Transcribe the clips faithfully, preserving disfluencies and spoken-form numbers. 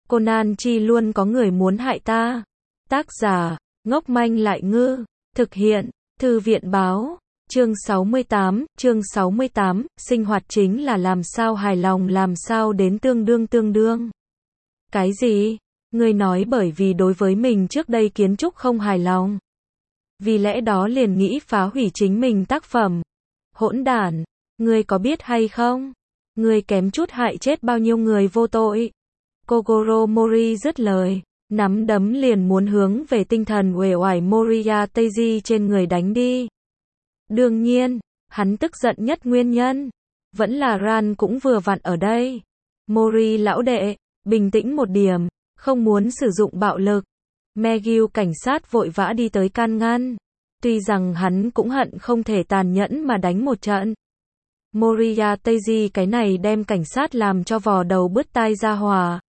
Conan chi luôn có người muốn hại ta. Tác giả, ngốc manh lại ngư. Thực hiện, Thư viện báo. Chương sáu mươi tám, chương sáu mươi tám, sinh hoạt chính là làm sao hài lòng làm sao đến tương đương tương đương. Cái gì? Ngươi nói bởi vì đối với mình trước đây kiến trúc không hài lòng. Vì lẽ đó liền nghĩ phá hủy chính mình tác phẩm. Hỗn đản, ngươi có biết hay không? Ngươi kém chút hại chết bao nhiêu người vô tội. Kogoro Mori dứt lời, nắm đấm liền muốn hướng về tinh thần uể oải Moriya Teiji trên người đánh đi. Đương nhiên, hắn tức giận nhất nguyên nhân, vẫn là Ran cũng vừa vặn ở đây. Mori lão đệ, bình tĩnh một điểm, không muốn sử dụng bạo lực. Megyu cảnh sát vội vã đi tới can ngăn. Tuy rằng hắn cũng hận không thể tàn nhẫn mà đánh một trận. Moriya Teiji cái này đem cảnh sát làm cho vò đầu bứt tai ra hòa.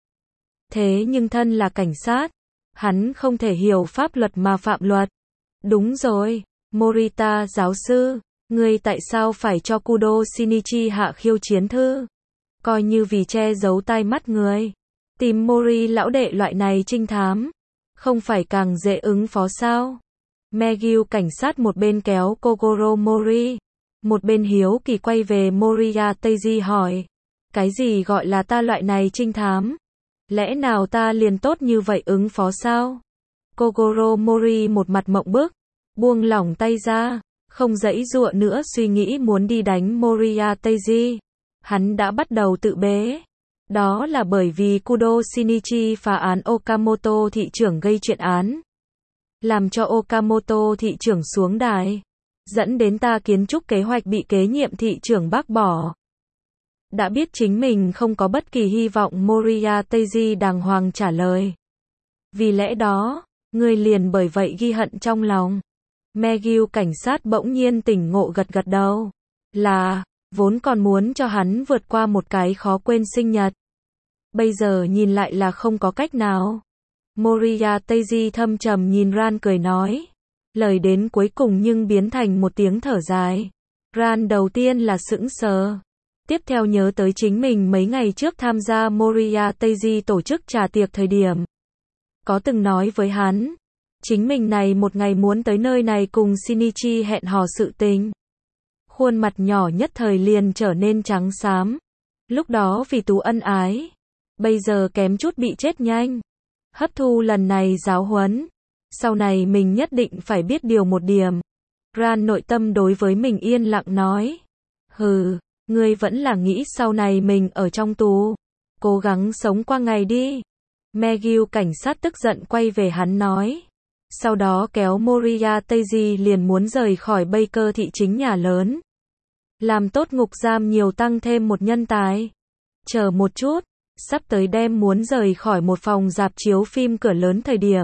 Thế nhưng thân là cảnh sát, hắn không thể hiểu pháp luật mà phạm luật. Đúng rồi, Morita giáo sư, ngươi tại sao phải cho Kudo Shinichi hạ khiêu chiến thư? Coi như vì che giấu tai mắt người. Tìm Mori lão đệ loại này trinh thám, không phải càng dễ ứng phó sao? Megyu cảnh sát một bên kéo Kogoro Mori, một bên hiếu kỳ quay về Moriya Teiji hỏi. Cái gì gọi là ta loại này trinh thám? Lẽ nào ta liền tốt như vậy ứng phó sao? Kogoro Mori một mặt mộng bức, buông lỏng tay ra, không giãy giụa nữa suy nghĩ muốn đi đánh Moriya Teiji. Hắn đã bắt đầu tự bế. Đó là bởi vì Kudo Shinichi phá án Okamoto thị trưởng gây chuyện án, làm cho Okamoto thị trưởng xuống đài, dẫn đến ta kiến trúc kế hoạch bị kế nhiệm thị trưởng bác bỏ. Đã biết chính mình không có bất kỳ hy vọng Moriya Teiji đàng hoàng trả lời. Vì lẽ đó, ngươi liền bởi vậy ghi hận trong lòng. Megyu cảnh sát bỗng nhiên tỉnh ngộ gật gật đầu. Là, vốn còn muốn cho hắn vượt qua một cái khó quên sinh nhật. Bây giờ nhìn lại là không có cách nào. Moriya Teiji thâm trầm nhìn Ran cười nói. Lời đến cuối cùng nhưng biến thành một tiếng thở dài. Ran đầu tiên là sững sờ. Tiếp theo nhớ tới chính mình mấy ngày trước tham gia Moriya Teiji tổ chức trà tiệc thời điểm. Có từng nói với hắn, chính mình này một ngày muốn tới nơi này cùng Shinichi hẹn hò sự tình. Khuôn mặt nhỏ nhất thời liền trở nên trắng xám. Lúc đó vì tú ân ái, bây giờ kém chút bị chết nhanh. Hấp thu lần này giáo huấn, sau này mình nhất định phải biết điều một điểm. Ran nội tâm đối với mình yên lặng nói. Hừ, ngươi vẫn là nghĩ sau này mình ở trong tù, cố gắng sống qua ngày đi. Megyu cảnh sát tức giận quay về hắn nói. Sau đó kéo Moriya Teiji liền muốn rời khỏi Baker thị chính nhà lớn. Làm tốt ngục giam nhiều tăng thêm một nhân tài. Chờ một chút, sắp tới đem muốn rời khỏi một phòng rạp chiếu phim cửa lớn thời điểm.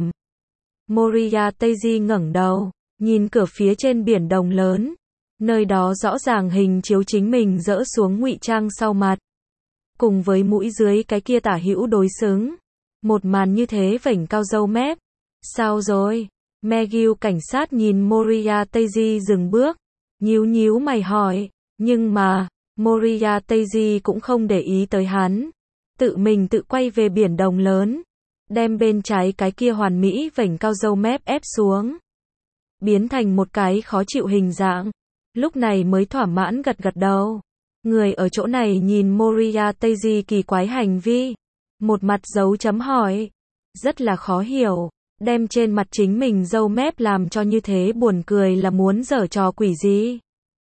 Moriya Teiji ngẩng đầu, nhìn cửa phía trên biển đồng lớn. Nơi đó rõ ràng hình chiếu chính mình dỡ xuống ngụy trang sau mặt. Cùng với mũi dưới cái kia tả hữu đối xứng. Một màn như thế vểnh cao râu mép. Sao rồi? Megyu cảnh sát nhìn Moriya Teiji dừng bước. Nhíu nhíu mày hỏi. Nhưng mà, Moriya Teiji cũng không để ý tới hắn. Tự mình tự quay về biển đồng lớn. Đem bên trái cái kia hoàn mỹ vểnh cao râu mép ép xuống. Biến thành một cái khó chịu hình dạng. Lúc này mới thỏa mãn gật gật đầu. Người ở chỗ này nhìn Moriya Teiji kỳ quái hành vi. Một mặt dấu chấm hỏi. Rất là khó hiểu. Đem trên mặt chính mình râu mép làm cho như thế buồn cười là muốn giở trò quỷ gì.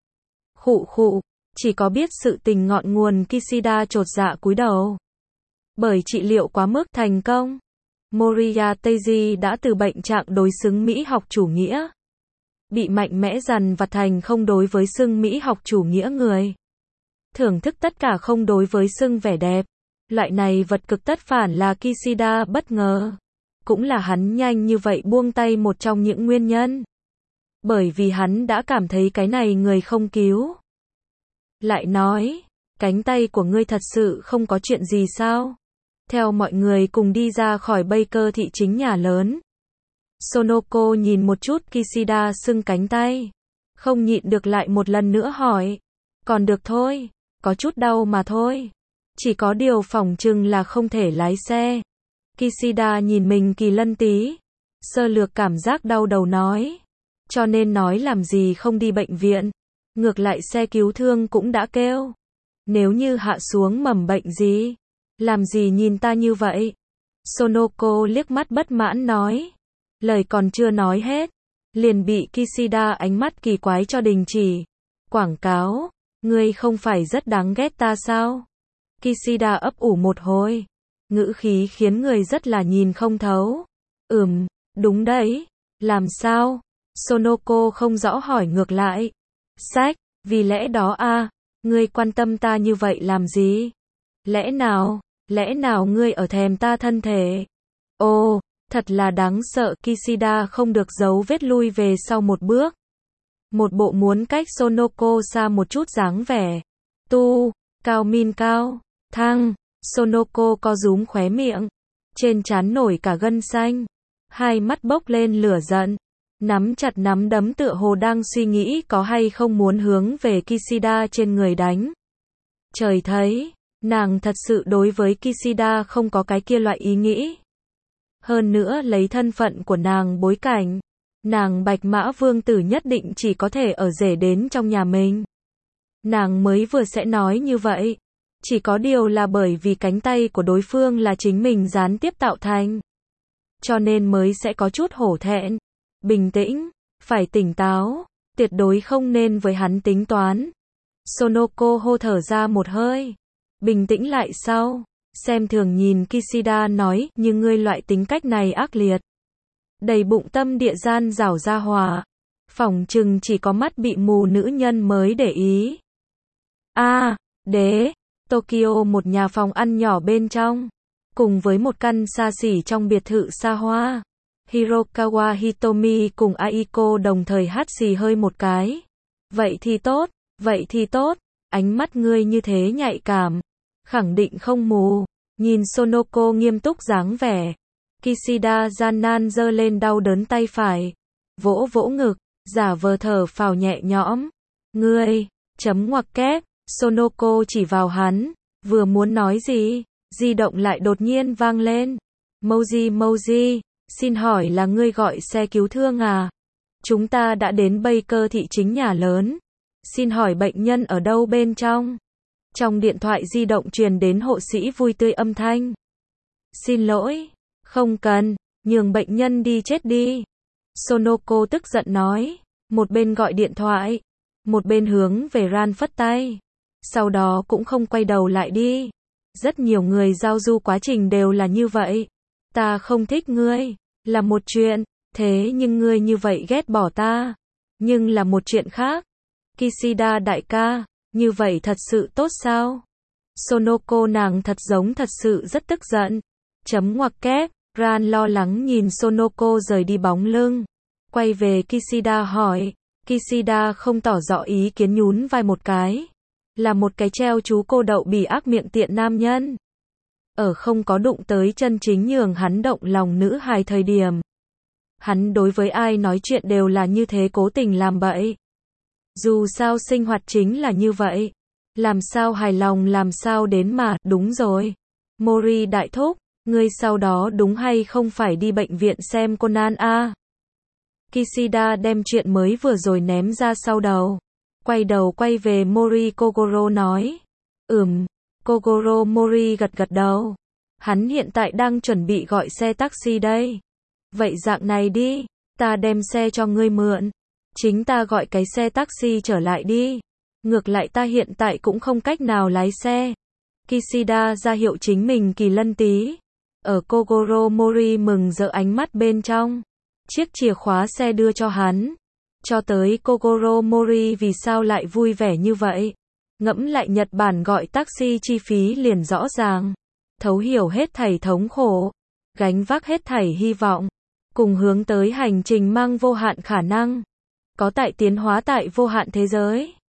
Khụ khụ. Chỉ có biết sự tình ngọn nguồn Kishida chột dạ cúi đầu. Bởi trị liệu quá mức thành công. Moriya Teiji đã từ bệnh trạng đối xứng Mỹ học chủ nghĩa. Bị mạnh mẽ dằn vặt thành không đối với xưng Mỹ học chủ nghĩa người. Thưởng thức tất cả không đối với xưng vẻ đẹp. Loại này vật cực tất phản là Kishida bất ngờ. Cũng là hắn nhanh như vậy buông tay một trong những nguyên nhân. Bởi vì hắn đã cảm thấy cái này người không cứu. Lại nói, cánh tay của ngươi thật sự không có chuyện gì sao? Theo mọi người cùng đi ra khỏi Baker thị chính nhà lớn. Sonoko nhìn một chút Kishida sưng cánh tay. Không nhịn được lại một lần nữa hỏi. Còn được thôi, có chút đau mà thôi. Chỉ có điều phỏng chừng là không thể lái xe. Kishida nhìn mình kỳ lân tí. Sơ lược cảm giác đau đầu nói. Cho nên nói làm gì không đi bệnh viện. Ngược lại xe cứu thương cũng đã kêu. Nếu như hạ xuống mầm bệnh gì. Làm gì nhìn ta như vậy? Sonoko liếc mắt bất mãn nói. Lời còn chưa nói hết. Liền bị Kishida ánh mắt kỳ quái cho đình chỉ. Quảng cáo. Ngươi không phải rất đáng ghét ta sao? Kishida ấp ủ một hồi. Ngữ khí khiến người rất là nhìn không thấu. Ừm, đúng đấy. Làm sao? Sonoko không rõ hỏi ngược lại. Sách, vì lẽ đó a, ngươi quan tâm ta như vậy làm gì? Lẽ nào, lẽ nào ngươi ở thèm ta thân thể? Ồ, thật là đáng sợ. Kishida không được giấu vết lui về sau một bước. Một bộ muốn cách Sonoko xa một chút dáng vẻ. Tu, cao min cao, thăng. Sonoko co rúm khóe miệng. Trên trán nổi cả gân xanh. Hai mắt bốc lên lửa giận. Nắm chặt nắm đấm tựa hồ đang suy nghĩ có hay không muốn hướng về Kishida trên người đánh. Trời thấy, nàng thật sự đối với Kishida không có cái kia loại ý nghĩ. Hơn nữa lấy thân phận của nàng bối cảnh, nàng Bạch Mã Vương tử nhất định chỉ có thể ở rể đến trong nhà mình. Nàng mới vừa sẽ nói như vậy. Chỉ có điều là bởi vì cánh tay của đối phương là chính mình gián tiếp tạo thành. Cho nên mới sẽ có chút hổ thẹn. Bình tĩnh, phải tỉnh táo, tuyệt đối không nên với hắn tính toán. Sonoko hô thở ra một hơi. Bình tĩnh lại sau. Xem thường nhìn Kishida nói, nhưng ngươi loại tính cách này ác liệt. Đầy bụng tâm địa gian rảo ra hòa. Phỏng chừng chỉ có mắt bị mù nữ nhân mới để ý. A, à, đế. Tokyo một nhà phòng ăn nhỏ bên trong. Cùng với một căn xa xỉ trong biệt thự xa hoa. Hirokawa Hitomi cùng Aiko đồng thời hắt xì hơi một cái. Vậy thì tốt, vậy thì tốt. Ánh mắt ngươi như thế nhạy cảm. Khẳng định không mù. Nhìn Sonoko nghiêm túc dáng vẻ. Kishida gian nan giơ lên đau đớn tay phải. Vỗ vỗ ngực, giả vờ thở phào nhẹ nhõm. Ngươi, chấm ngoặc kép. Sonoko chỉ vào hắn. Vừa muốn nói gì, di động lại đột nhiên vang lên. Moji Moji, xin hỏi là ngươi gọi xe cứu thương à? Chúng ta đã đến Baker thị chính nhà lớn. Xin hỏi bệnh nhân ở đâu bên trong? Trong điện thoại di động truyền đến hộ sĩ vui tươi âm thanh. Xin lỗi, không cần, nhường bệnh nhân đi chết đi. Sonoko tức giận nói, một bên gọi điện thoại, một bên hướng về Ran phất tay. Sau đó cũng không quay đầu lại đi. Rất nhiều người giao du quá trình đều là như vậy. Ta không thích ngươi, là một chuyện, thế nhưng ngươi như vậy ghét bỏ ta, nhưng là một chuyện khác. Kishida đại ca, như vậy thật sự tốt sao? Sonoko nàng thật giống thật sự rất tức giận. Chấm ngoặc kép, Ran lo lắng nhìn Sonoko rời đi bóng lưng. Quay về Kishida hỏi. Kishida không tỏ rõ ý kiến nhún vai một cái. Là một cái treo chú cô đậu bỉ ác miệng tiện nam nhân. Ở không có đụng tới chân chính nhường hắn động lòng nữ hài thời điểm. Hắn đối với ai nói chuyện đều là như thế cố tình làm bậy. Dù sao sinh hoạt chính là như vậy. Làm sao hài lòng làm sao đến mà, đúng rồi. Mori đại thúc, ngươi sau đó đúng hay không phải đi bệnh viện xem Conan a? À? Kishida đem chuyện mới vừa rồi ném ra sau đầu. Quay đầu quay về Mori Kogoro nói. Ừm, Kogoro Mori gật gật đầu. Hắn hiện tại đang chuẩn bị gọi xe taxi đây. Vậy dạng này đi, ta đem xe cho ngươi mượn. Chính ta gọi cái xe taxi trở lại đi. Ngược lại ta hiện tại cũng không cách nào lái xe. Kishida ra hiệu chính mình kỳ lân tí. Ở Kogoro Mori mừng rỡ ánh mắt bên trong. Chiếc chìa khóa xe đưa cho hắn. Cho tới Kogoro Mori vì sao lại vui vẻ như vậy. Ngẫm lại Nhật Bản gọi taxi chi phí liền rõ ràng. Thấu hiểu hết thảy thống khổ. Gánh vác hết thảy hy vọng. Cùng hướng tới hành trình mang vô hạn khả năng. Có tại tiến hóa tại vô hạn thế giới.